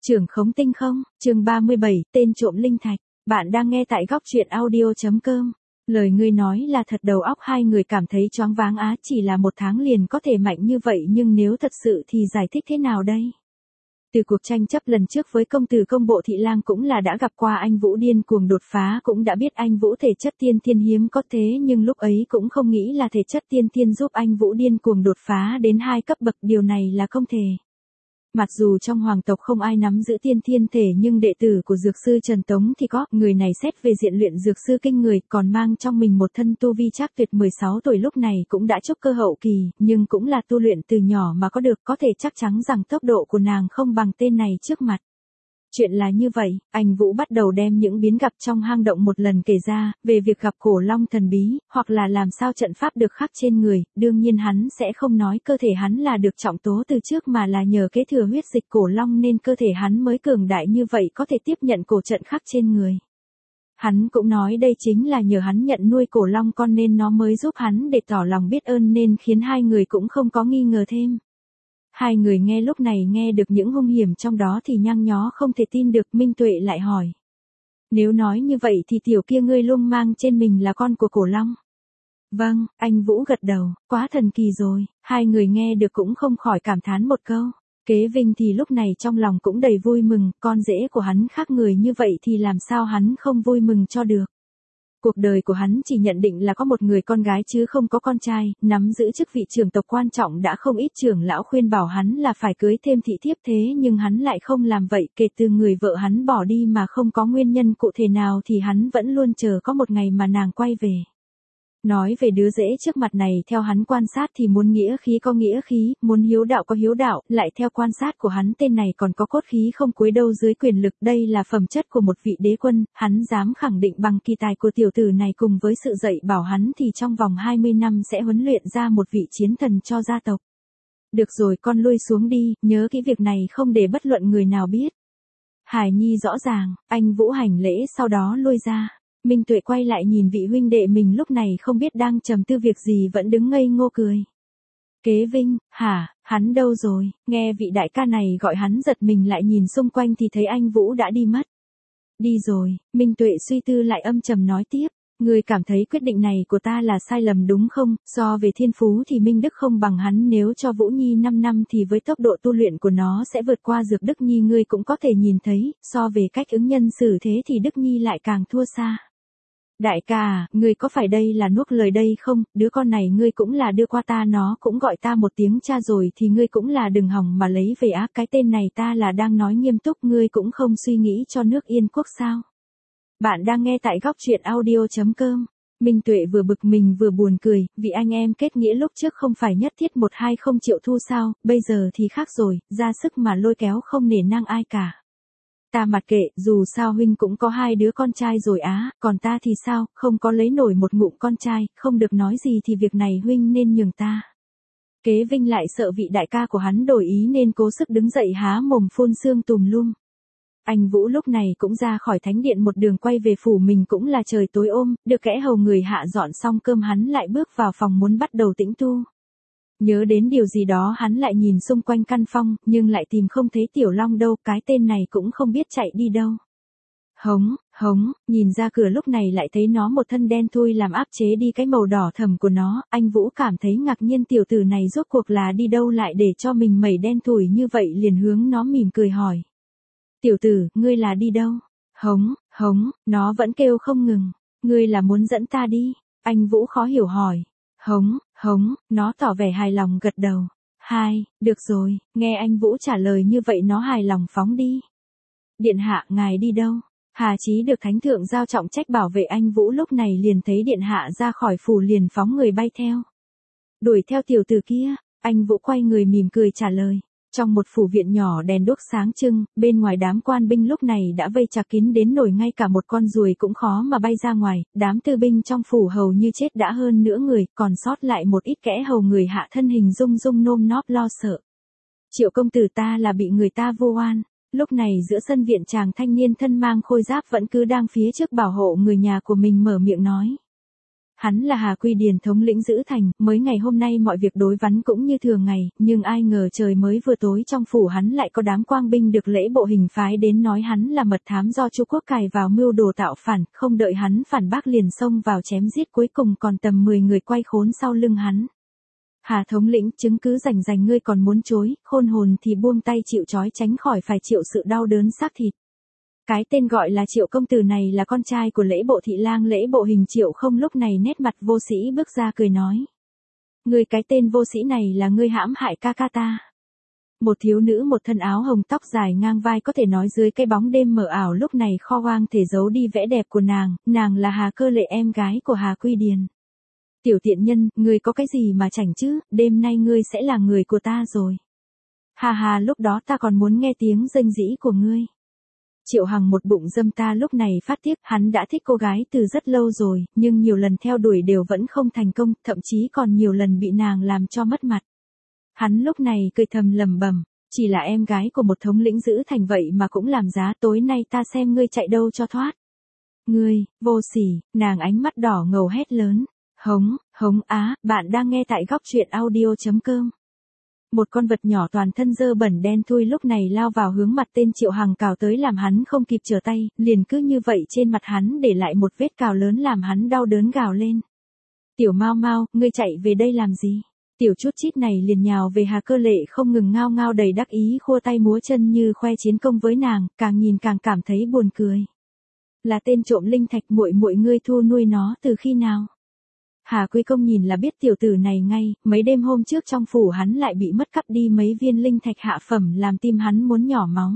Trưởng khống tinh không, chương 37, tên trộm linh thạch. Bạn đang nghe tại góc truyện audio.com. Lời ngươi nói là thật, đầu óc hai người cảm thấy choáng váng á, chỉ là 1 tháng liền có thể mạnh như vậy, nhưng nếu thật sự thì giải thích thế nào đây? Từ cuộc tranh chấp lần trước với công tử công bộ thị lang cũng là đã gặp qua anh Vũ điên cuồng đột phá, cũng đã biết anh Vũ thể chất tiên thiên hiếm có, thế nhưng lúc ấy cũng không nghĩ là thể chất tiên thiên giúp anh Vũ điên cuồng đột phá đến 2 cấp bậc, điều này là không thể. Mặc dù trong hoàng tộc không ai nắm giữ tiên thiên thể, nhưng đệ tử của dược sư Trần Tống thì có, người này xét về diện luyện dược sư kinh người, còn mang trong mình một thân tu vi trác tuyệt, 16 tuổi lúc này cũng đã trúc cơ hậu kỳ, nhưng cũng là tu luyện từ nhỏ mà có được, có thể chắc chắn rằng tốc độ của nàng không bằng tên này trước mặt. Chuyện là như vậy, anh Vũ bắt đầu đem những biến gặp trong hang động một lần kể ra, về việc gặp cổ long thần bí, hoặc là làm sao trận pháp được khắc trên người, đương nhiên hắn sẽ không nói cơ thể hắn là được trọng tố từ trước, mà là nhờ kế thừa huyết dịch cổ long nên cơ thể hắn mới cường đại như vậy, có thể tiếp nhận cổ trận khắc trên người. Hắn cũng nói đây chính là nhờ hắn nhận nuôi cổ long con nên nó mới giúp hắn để tỏ lòng biết ơn, nên khiến hai người cũng không có nghi ngờ thêm. Hai người nghe lúc này nghe được những hung hiểm trong đó thì nhăn nhó không thể tin được. Minh Tuệ lại hỏi: nếu nói như vậy thì tiểu kia ngươi luôn mang trên mình là con của cổ long? Vâng, anh Vũ gật đầu, quá thần kỳ rồi. Hai người nghe được cũng không khỏi cảm thán một câu. Kế Vinh thì lúc này trong lòng cũng đầy vui mừng, con rể của hắn khác người như vậy thì làm sao hắn không vui mừng cho được. Cuộc đời của hắn chỉ nhận định là có một người con gái chứ không có con trai, nắm giữ chức vị trưởng tộc quan trọng đã không ít trưởng lão khuyên bảo hắn là phải cưới thêm thị thiếp, thế nhưng hắn lại không làm vậy. Kể từ người vợ hắn bỏ đi mà không có nguyên nhân cụ thể nào thì hắn vẫn luôn chờ có một ngày mà nàng quay về. Nói về đứa rể trước mặt này, theo hắn quan sát thì muốn nghĩa khí có nghĩa khí, muốn hiếu đạo có hiếu đạo, lại theo quan sát của hắn tên này còn có cốt khí không cúi đâu dưới quyền lực, đây là phẩm chất của một vị đế quân, hắn dám khẳng định bằng kỳ tài của tiểu tử này cùng với sự dạy bảo hắn thì trong vòng 20 năm sẽ huấn luyện ra một vị chiến thần cho gia tộc. Được rồi, con lui xuống đi, nhớ kỹ việc này không để bất luận người nào biết. Hải Nhi rõ ràng, anh Vũ hành lễ sau đó lui ra. Minh Tuệ quay lại nhìn vị huynh đệ mình lúc này không biết đang trầm tư việc gì vẫn đứng ngây ngô cười. Kế Vinh, hả, hắn đâu rồi? Nghe vị đại ca này gọi hắn giật mình, lại nhìn xung quanh thì thấy anh Vũ đã đi mất. Đi rồi, Minh Tuệ suy tư lại âm trầm nói tiếp. Ngươi cảm thấy quyết định này của ta là sai lầm đúng không? So về thiên phú thì Minh Đức không bằng hắn, nếu cho Vũ Nhi 5 năm thì với tốc độ tu luyện của nó sẽ vượt qua Dược Đức Nhi, ngươi cũng có thể nhìn thấy, so về cách ứng nhân xử thế thì Đức Nhi lại càng thua xa. Đại ca à, ngươi có phải đây là nuốt lời đây không? Đứa con này ngươi cũng là đưa qua ta, nó cũng gọi ta một tiếng cha rồi thì ngươi cũng là đừng hòng mà lấy về á. Cái tên này ta là đang nói nghiêm túc, ngươi cũng không suy nghĩ cho nước Yên quốc sao? Bạn đang nghe tại góc truyện audio.com. Minh Tuệ vừa bực mình vừa buồn cười, vì anh em kết nghĩa lúc trước không phải nhất thiết 1-20 triệu thu sao, bây giờ thì khác rồi, ra sức mà lôi kéo không nể nang ai cả. Ta mặc kệ, dù sao huynh cũng có 2 đứa con trai rồi á, còn ta thì sao, không có lấy nổi một ngụm con trai, không được nói gì thì việc này huynh nên nhường ta. Kế Vinh lại sợ vị đại ca của hắn đổi ý nên cố sức đứng dậy há mồm phun sương tùm lum. Anh Vũ lúc này cũng ra khỏi thánh điện, một đường quay về phủ mình, cũng là trời tối ôm, được kẻ hầu người hạ dọn xong cơm hắn lại bước vào phòng muốn bắt đầu tĩnh tu. Nhớ đến điều gì đó hắn lại nhìn xung quanh căn phòng, nhưng lại tìm không thấy Tiểu Long đâu, cái tên này cũng không biết chạy đi đâu. Hống, nhìn ra cửa lúc này lại thấy nó một thân đen thui làm áp chế đi cái màu đỏ thẫm của nó, anh Vũ cảm thấy ngạc nhiên, tiểu tử này rốt cuộc là đi đâu lại để cho mình mẩy đen thui như vậy, liền hướng nó mỉm cười hỏi. Tiểu tử, ngươi là đi đâu? Hống, nó vẫn kêu không ngừng. Ngươi là muốn dẫn ta đi? Anh Vũ khó hiểu hỏi. Hống, nó tỏ vẻ hài lòng gật đầu. Được rồi, nghe anh Vũ trả lời như vậy nó hài lòng phóng đi. Điện hạ, ngài đi đâu? Hà Chí được thánh thượng giao trọng trách bảo vệ anh Vũ lúc này liền thấy điện hạ ra khỏi phủ liền phóng người bay theo. Đuổi theo tiểu tử kia, anh Vũ quay người mỉm cười trả lời. Trong một phủ viện nhỏ đèn đuốc sáng trưng, bên ngoài đám quan binh lúc này đã vây chặt kín đến nổi ngay cả một con ruồi cũng khó mà bay ra ngoài, đám tư binh trong phủ hầu như chết đã hơn nửa người, còn sót lại một ít kẻ hầu người hạ thân hình rung rung nôm nóp lo sợ. Triệu công tử, ta là bị người ta vu oan. Lúc này giữa sân viện chàng thanh niên thân mang khôi giáp vẫn cứ đang phía trước bảo hộ người nhà của mình mở miệng nói. Hắn là Hà Quy Điền thống lĩnh giữ thành, mới ngày hôm nay mọi việc đối vắn cũng như thường ngày, nhưng ai ngờ trời mới vừa tối trong phủ hắn lại có đám quang binh được lễ bộ hình phái đến nói hắn là mật thám do Chu Quốc cài vào mưu đồ tạo phản, không đợi hắn phản bác liền xông vào chém giết, cuối cùng còn tầm 10 người quay khốn sau lưng hắn. Hà thống lĩnh, chứng cứ rành rành ngươi còn muốn chối, khôn hồn thì buông tay chịu trói tránh khỏi phải chịu sự đau đớn xác thịt. Cái tên gọi là Triệu công tử này là con trai của lễ bộ thị lang lễ bộ hình Triệu Không, lúc này nét mặt vô sĩ bước ra cười nói. Ngươi cái tên vô sĩ này là ngươi hãm hại ca ca ta. Một thiếu nữ một thân áo hồng tóc dài ngang vai có thể nói dưới cái bóng đêm mờ ảo lúc này kho hoang thể giấu đi vẻ đẹp của nàng là Hà Cơ Lệ em gái của Hà Quy Điền. Tiểu tiện nhân, ngươi có cái gì mà chảnh chứ, đêm nay ngươi sẽ là người của ta rồi. Hà hà, lúc đó ta còn muốn nghe tiếng rênh rĩ của ngươi. Triệu Hằng một bụng dâm ta lúc này phát tiếc, hắn đã thích cô gái từ rất lâu rồi, nhưng nhiều lần theo đuổi đều vẫn không thành công, thậm chí còn nhiều lần bị nàng làm cho mất mặt. Hắn lúc này cười thầm lẩm bẩm, chỉ là em gái của một thống lĩnh giữ thành vậy mà cũng làm giá, tối nay ta xem ngươi chạy đâu cho thoát. Ngươi, vô sỉ, nàng ánh mắt đỏ ngầu hét lớn. Hống á, bạn đang nghe tại góc truyện audio.com. Một con vật nhỏ toàn thân dơ bẩn đen thui lúc này lao vào hướng mặt tên Triệu Hằng cào tới làm hắn không kịp trở tay, liền cứ như vậy trên mặt hắn để lại một vết cào lớn làm hắn đau đớn gào lên. Tiểu Mau Mau, ngươi chạy về đây làm gì? Tiểu chút chít này liền nhào về Hà Cơ Lệ không ngừng ngao ngao đầy đắc ý khua tay múa chân như khoe chiến công với nàng, càng nhìn càng cảm thấy buồn cười. Là tên trộm linh thạch, muội muội ngươi thu nuôi nó từ khi nào? Hà Quy Công nhìn là biết tiểu tử này ngay, mấy đêm hôm trước trong phủ hắn lại bị mất cắp đi mấy viên linh thạch hạ phẩm làm tim hắn muốn nhỏ máu.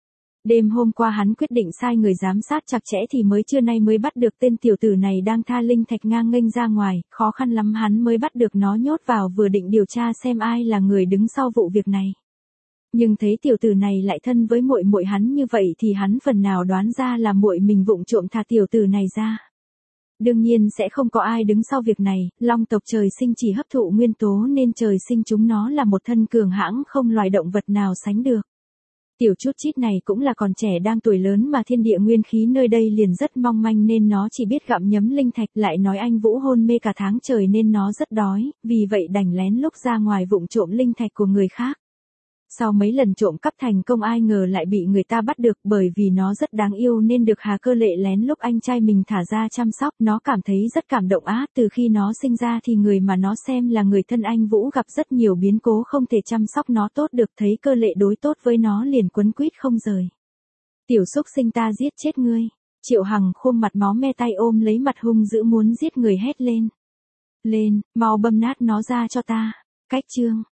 Đêm hôm qua hắn quyết định sai người giám sát chặt chẽ thì mới trưa nay mới bắt được tên tiểu tử này đang tha linh thạch ngang nghênh ra ngoài, khó khăn lắm hắn mới bắt được nó nhốt vào, vừa định điều tra xem ai là người đứng sau vụ việc này. Nhưng thấy tiểu tử này lại thân với muội muội hắn như vậy thì hắn phần nào đoán ra là muội mình vụng trộm thả tiểu tử này ra. Đương nhiên sẽ không có ai đứng sau việc này, long tộc trời sinh chỉ hấp thụ nguyên tố nên trời sinh chúng nó là một thân cường hãng không loài động vật nào sánh được. Tiểu chút chít này cũng là còn trẻ đang tuổi lớn mà thiên địa nguyên khí nơi đây liền rất mong manh nên nó chỉ biết gặm nhấm linh thạch, lại nói anh Vũ hôn mê cả tháng trời nên nó rất đói, vì vậy đành lén lúc ra ngoài vụng trộm linh thạch của người khác. Sau mấy lần trộm cắp thành công ai ngờ lại bị người ta bắt được, bởi vì nó rất đáng yêu nên được Hà Cơ Lệ lén lúc anh trai mình thả ra chăm sóc, nó cảm thấy rất cảm động á, từ khi nó sinh ra thì người mà nó xem là người thân anh Vũ gặp rất nhiều biến cố không thể chăm sóc nó tốt được, thấy Cơ Lệ đối tốt với nó liền quấn quýt không rời. Tiểu xúc sinh, ta giết chết ngươi. Triệu Hằng khuôn mặt máu me tay ôm lấy mặt hung dữ muốn giết người hét lên. Lên, mau băm nát nó ra cho ta. Cách chương